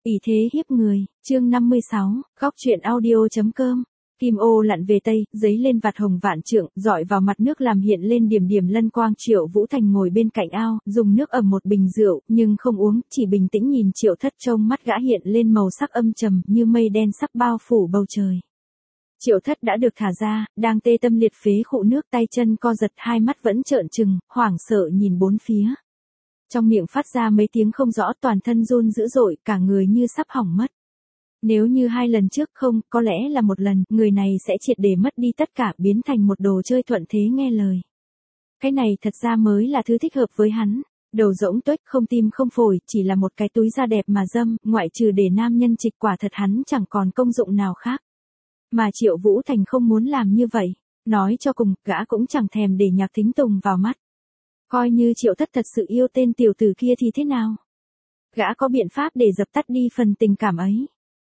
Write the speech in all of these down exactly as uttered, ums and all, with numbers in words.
Ỷ thế hiếp người, chương năm mươi sáu, góc truyện audio.com. Kim ô lặn về tây, giấy lên vạt hồng vạn trượng, dọi vào mặt nước làm hiện lên điểm điểm lân quang. Triệu Vũ Thành ngồi bên cạnh ao, dùng nước ẩm một bình rượu, nhưng không uống, chỉ bình tĩnh nhìn Triệu Thất. Trông mắt gã hiện lên màu sắc âm trầm, như mây đen sắp bao phủ bầu trời. Triệu Thất đã được thả ra, đang tê tâm liệt phế khụ nước, tay chân co giật, hai mắt vẫn trợn trừng, hoảng sợ nhìn bốn phía. Trong miệng phát ra mấy tiếng không rõ, toàn thân run dữ dội, cả người như sắp hỏng mất. Nếu như hai lần trước không, có lẽ là một lần, người này sẽ triệt để mất đi tất cả, biến thành một đồ chơi thuận thế nghe lời. Cái này thật ra mới là thứ thích hợp với hắn. Đầu rỗng tuếch, không tim không phổi, chỉ là một cái túi da đẹp mà dâm, ngoại trừ để nam nhân trịch, quả thật hắn chẳng còn công dụng nào khác. Mà Triệu Vũ Thành không muốn làm như vậy. Nói cho cùng, gã cũng chẳng thèm để Nhạc Thính Tùng vào mắt. Coi như Triệu Thất thật sự yêu tên tiểu tử kia thì thế nào? Gã có biện pháp để dập tắt đi phần tình cảm ấy.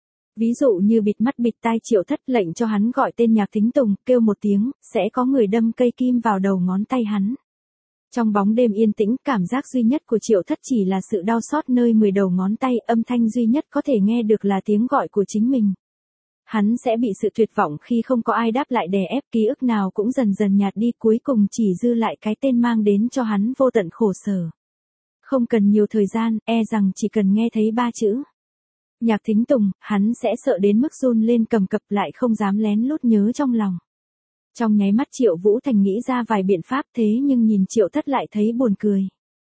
Ví dụ như bịt mắt bịt tai Triệu Thất, lệnh cho hắn gọi tên Nhạc Thính Tùng, kêu một tiếng, sẽ có người đâm cây kim vào đầu ngón tay hắn. Trong bóng đêm yên tĩnh, cảm giác duy nhất của Triệu Thất chỉ là sự đau xót nơi mười đầu ngón tay, âm thanh duy nhất có thể nghe được là tiếng gọi của chính mình. Hắn sẽ bị sự tuyệt vọng khi không có ai đáp lại đè ép, ký ức nào cũng dần dần nhạt đi, cuối cùng chỉ dư lại cái tên mang đến cho hắn vô tận khổ sở. Không cần nhiều thời gian, e rằng chỉ cần nghe thấy ba chữ Nhạc Thính Tùng, hắn sẽ sợ đến mức run lên cầm cập, lại không dám lén lút nhớ trong lòng. Trong nháy mắt Triệu Vũ Thành nghĩ ra vài biện pháp, thế nhưng nhìn Triệu Thất lại thấy buồn cười.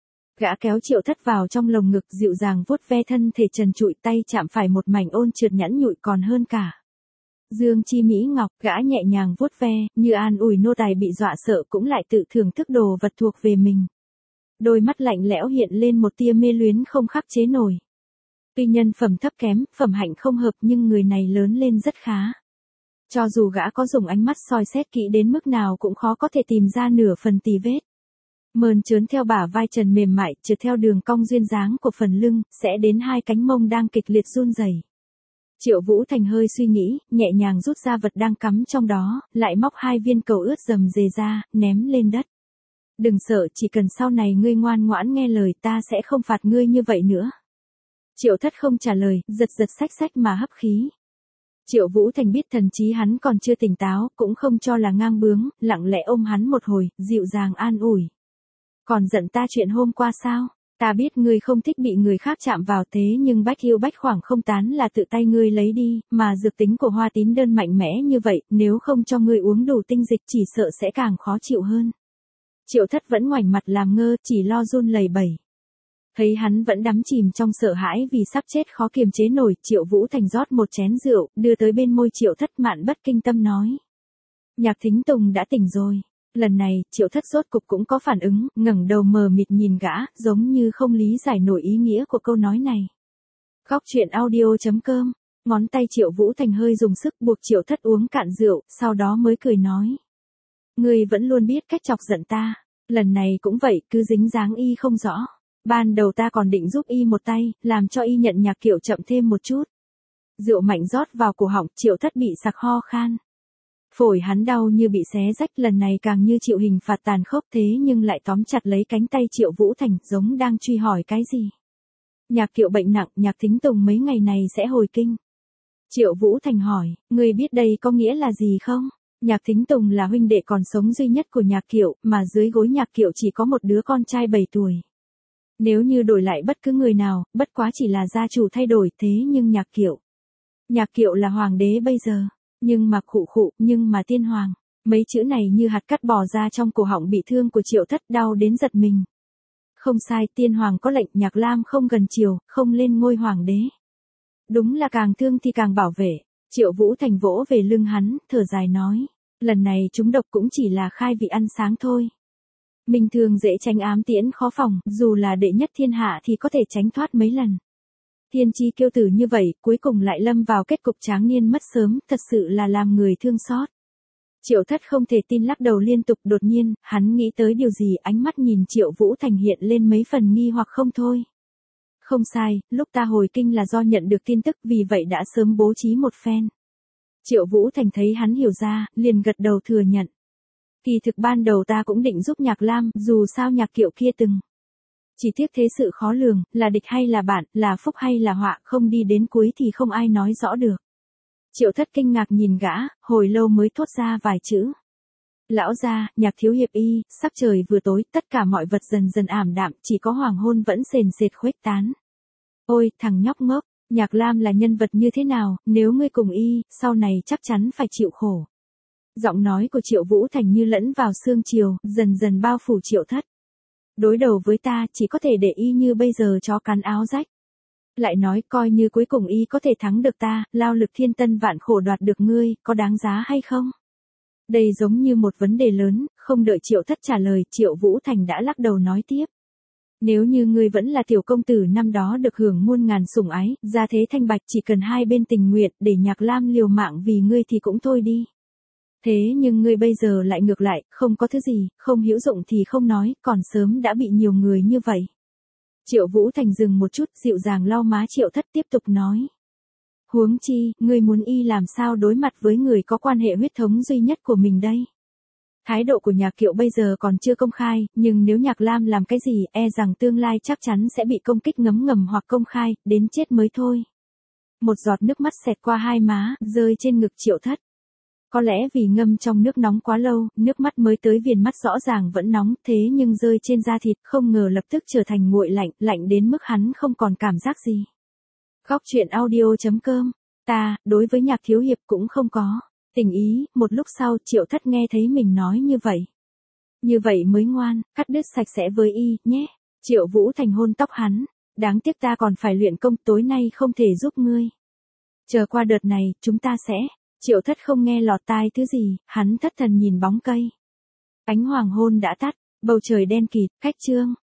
Gã kéo Triệu Thất vào trong lồng ngực, dịu dàng vuốt ve thân thể trần trụi, tay chạm phải một mảnh ôn trượt nhẵn nhụi còn hơn cả dương chi mỹ ngọc. Gã nhẹ nhàng vuốt ve, như an ủi nô tài bị dọa sợ cũng lại tự thưởng thức đồ vật thuộc về mình. Đôi mắt lạnh lẽo hiện lên một tia mê luyến không khắc chế nổi. Tuy nhân phẩm thấp kém, phẩm hạnh không hợp, nhưng người này lớn lên rất khá. Cho dù gã có dùng ánh mắt soi xét kỹ đến mức nào cũng khó có thể tìm ra nửa phần tì vết. Mờn trớn theo bả vai trần mềm mại, trượt theo đường cong duyên dáng của phần lưng, sẽ đến hai cánh mông đang kịch liệt run rẩy. Triệu Vũ Thành hơi suy nghĩ, nhẹ nhàng rút ra vật đang cắm trong đó, lại móc hai viên cầu ướt rầm rề ra, ném lên đất. Đừng sợ, chỉ cần sau này ngươi ngoan ngoãn nghe lời ta sẽ không phạt ngươi như vậy nữa. Triệu Thất không trả lời, giật giật xách xách mà hấp khí. Triệu Vũ Thành biết thần trí hắn còn chưa tỉnh táo, cũng không cho là ngang bướng, lặng lẽ ôm hắn một hồi, dịu dàng an ủi. Còn giận ta chuyện hôm qua sao? Ta biết ngươi không thích bị người khác chạm vào, thế nhưng bách yêu bách khoảng không tán là tự tay ngươi lấy đi, mà dược tính của hoa tín đơn mạnh mẽ như vậy, nếu không cho ngươi uống đủ tinh dịch chỉ sợ sẽ càng khó chịu hơn. Triệu Thất vẫn ngoảnh mặt làm ngơ, chỉ lo run lẩy bẩy. Thấy hắn vẫn đắm chìm trong sợ hãi vì sắp chết khó kiềm chế nổi, Triệu Vũ Thành rót một chén rượu, đưa tới bên môi Triệu Thất, mạn bất kinh tâm nói. Nhạc Thính Tùng đã tỉnh rồi. Lần này, Triệu Thất rốt cục cũng có phản ứng, ngẩng đầu mờ mịt nhìn gã, giống như không lý giải nổi ý nghĩa của câu nói này. Góc truyện audio.com, ngón tay Triệu Vũ Thành hơi dùng sức buộc Triệu Thất uống cạn rượu, sau đó mới cười nói. Ngươi vẫn luôn biết cách chọc giận ta, lần này cũng vậy, cứ dính dáng y không rõ. Ban đầu ta còn định giúp y một tay, làm cho y nhận Nhạc Kiệu chậm thêm một chút. Rượu mạnh rót vào cổ họng, Triệu Thất bị sặc ho khan. Phổi hắn đau như bị xé rách, lần này càng như chịu hình phạt tàn khốc, thế nhưng lại tóm chặt lấy cánh tay Triệu Vũ Thành, giống đang truy hỏi cái gì. Nhạc Kiệu bệnh nặng, Nhạc Thính Tùng mấy ngày này sẽ hồi kinh. Triệu Vũ Thành hỏi, ngươi biết đây có nghĩa là gì không? Nhạc Thính Tùng là huynh đệ còn sống duy nhất của Nhạc Kiệu, mà dưới gối Nhạc Kiệu chỉ có một đứa con trai bảy tuổi. Nếu như đổi lại bất cứ người nào, bất quá chỉ là gia chủ thay đổi, thế nhưng Nhạc Kiệu. Nhạc Kiệu là hoàng đế bây giờ. Nhưng mà khụ khụ, nhưng mà tiên hoàng. Mấy chữ này như hạt cát bò ra trong cổ họng bị thương của Triệu Thất, đau đến giật mình. Không sai, tiên hoàng có lệnh Nhạc Lam không gần chiều, không lên ngôi hoàng đế. Đúng là càng thương thì càng bảo vệ. Triệu Vũ Thành vỗ về lưng hắn, thở dài nói. Lần này chúng độc cũng chỉ là khai vị ăn sáng thôi. Mình thường dễ tránh ám tiễn khó phòng, dù là đệ nhất thiên hạ thì có thể tránh thoát mấy lần. Thiên chi kiêu tử như vậy, cuối cùng lại lâm vào kết cục tráng niên mất sớm, thật sự là làm người thương xót. Triệu Thất không thể tin lắc đầu liên tục, đột nhiên, hắn nghĩ tới điều gì, ánh mắt nhìn Triệu Vũ Thành hiện lên mấy phần nghi hoặc không thôi. Không sai, lúc ta hồi kinh là do nhận được tin tức, vì vậy đã sớm bố trí một phen. Triệu Vũ Thành thấy hắn hiểu ra, liền gật đầu thừa nhận. Kỳ thực ban đầu ta cũng định giúp Nhạc Lam, dù sao Nhạc Kiệu kia từng Chỉ tiếc thế sự khó lường, là địch hay là bạn, là phúc hay là họa, không đi đến cuối thì không ai nói rõ được. Triệu Thất kinh ngạc nhìn gã, hồi lâu mới thốt ra vài chữ. Lão gia, Nhạc thiếu hiệp y, sắc trời vừa tối, tất cả mọi vật dần dần ảm đạm, chỉ có hoàng hôn vẫn sền sệt khuếch tán. Ôi, thằng nhóc ngốc, Nhạc Lam là nhân vật như thế nào, nếu ngươi cùng y, sau này chắc chắn phải chịu khổ. Giọng nói của Triệu Vũ Thành như lẫn vào sương chiều, dần dần bao phủ Triệu Thất. Đối đầu với ta, chỉ có thể để y như bây giờ chó cắn áo rách. Lại nói coi như cuối cùng y có thể thắng được ta, lao lực thiên tân vạn khổ đoạt được ngươi, có đáng giá hay không? Đây giống như một vấn đề lớn, không đợi Triệu Thất trả lời, Triệu Vũ Thành đã lắc đầu nói tiếp. Nếu như ngươi vẫn là tiểu công tử năm đó được hưởng muôn ngàn sủng ái, gia thế thanh bạch, chỉ cần hai bên tình nguyện để Nhạc Lam liều mạng vì ngươi thì cũng thôi đi. Thế nhưng ngươi bây giờ lại ngược lại, không có thứ gì, không hữu dụng thì không nói, còn sớm đã bị nhiều người như vậy. Triệu Vũ Thành dừng một chút, dịu dàng lau má Triệu Thất tiếp tục nói. Huống chi, ngươi muốn y làm sao đối mặt với người có quan hệ huyết thống duy nhất của mình đây? Thái độ của Nhạc Kiệu bây giờ còn chưa công khai, nhưng nếu Nhạc Lam làm cái gì, e rằng tương lai chắc chắn sẽ bị công kích ngấm ngầm hoặc công khai, đến chết mới thôi. Một giọt nước mắt xẹt qua hai má, rơi trên ngực Triệu Thất. Có lẽ vì ngâm trong nước nóng quá lâu, nước mắt mới tới viền mắt rõ ràng vẫn nóng, thế nhưng rơi trên da thịt, không ngờ lập tức trở thành nguội lạnh, lạnh đến mức hắn không còn cảm giác gì. Góc truyện audio chấm com, ta, đối với Nhạc thiếu hiệp cũng không có tình ý, một lúc sau Triệu Thất nghe thấy mình nói như vậy. Như vậy mới ngoan, cắt đứt sạch sẽ với y, nhé. Triệu Vũ Thành hôn tóc hắn, đáng tiếc ta còn phải luyện công, tối nay không thể giúp ngươi. Chờ qua đợt này, chúng ta sẽ... Triệu Thất không nghe lọt tai thứ gì, hắn thất thần nhìn bóng cây. Ánh hoàng hôn đã tắt, bầu trời đen kịt, cách chương.